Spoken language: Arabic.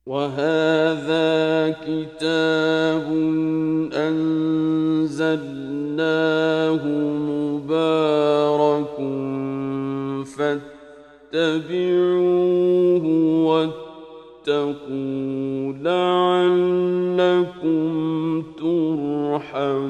وهذا كتاب أنزلناه مبارك فاتبعوه واتقوا لعلكم ترحمون.